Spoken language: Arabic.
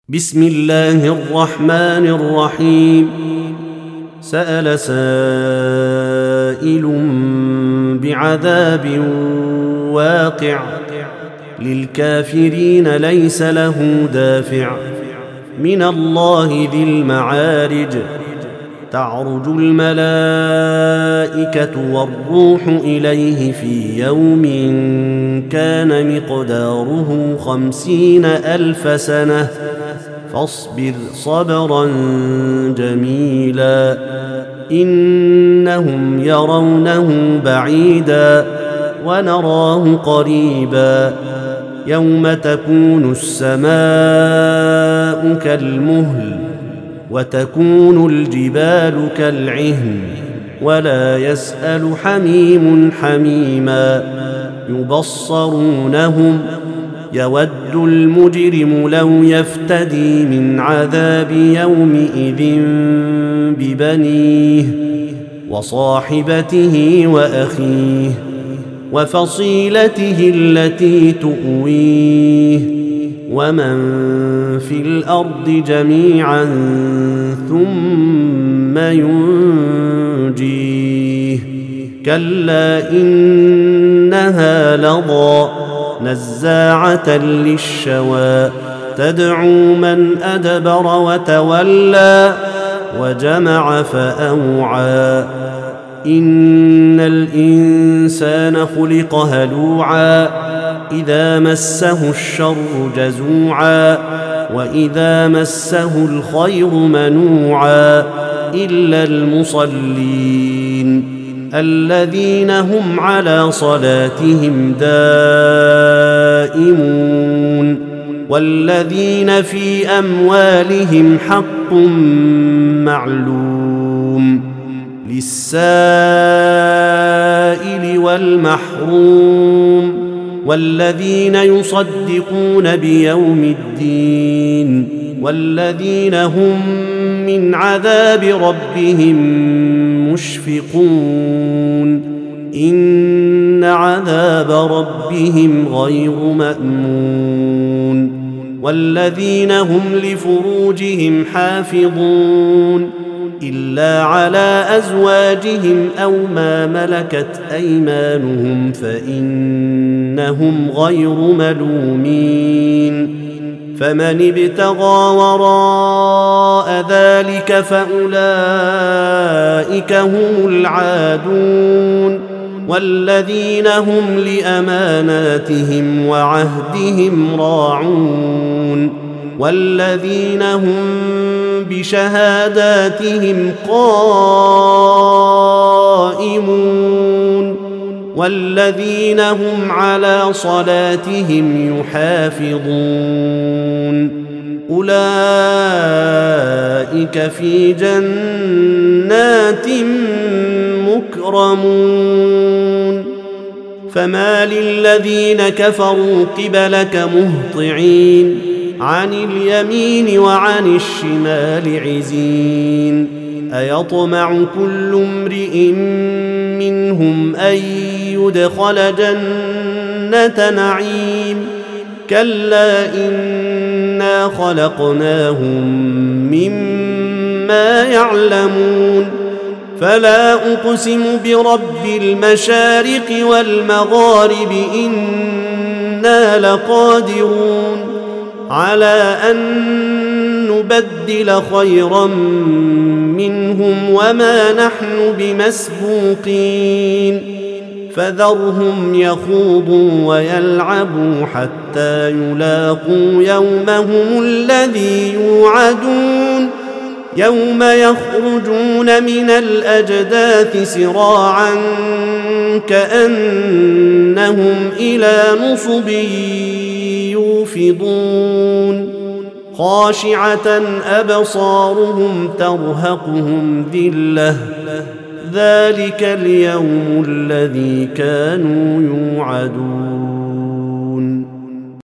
بسم الله الرحمن الرحيم. سأل سائل بعذاب واقع للكافرين ليس له دافع من الله ذي المعارج. تعرج الملائكة والروح إليه في يوم كان مقداره 50,000 سنة فاصبر صبرا جميلا إنهم يرونه بعيدا ونراه قريبا يوم تكون السماء كالمهل وتكون الجبال كالعهن ولا يسأل حميم حميما يبصرونهم يود المجرم لو يفتدي من عذاب يومئذ ببنيه وصاحبته وأخيه وفصيلته التي تؤويه ومن في الأرض جميعا ثم ينجيه كلا إنها لظى نزاعة للشوى تدعو من أدبر وتولى وجمع فأوعى إن الإنسان خلق هلوعا إذا مسه الشر جزوعا وإذا مسه الخير منوعا إلا المصلين الذين هم على صلاتهم دائمون والذين في أموالهم حق معلوم للسائل والمحروم والذين يصدقون بيوم الدين والذين هم من عذاب ربهم مشفقون إن عذاب ربهم غير مأمون والذين هم لفروجهم حافظون إلا على أزواجهم أو ما ملكت أيمانهم فإنهم غير ملومين فمن ابتغى وراء ذلك فأولئك هم العادون والذين هم لأماناتهم وعهدهم راعون والذين هم بشهاداتهم قائمون والذين هم على صلاتهم يحافظون أولئك في جنات مكرمون فما للذين كفروا قبلك مهطعين عن اليمين وعن الشمال عزين أيطمع كل امرئ منهم أن يدخل جنة نعيم كلا إنا خلقناهم مما يعلمون فلا أقسم برب المشارق والمغارب إنا لقادرون على أن نبدل خيرا منهم وما نحن بمسبوقين فذرهم يخوضوا ويلعبوا حتى يلاقوا يومهم الذي يوعدون يوم يخرجون من الأجداث سراعا كأنهم إلى نصب يوفضون خاشعة أبصارهم ترهقهم ذلة ذلك اليوم الذي كانوا يوعدون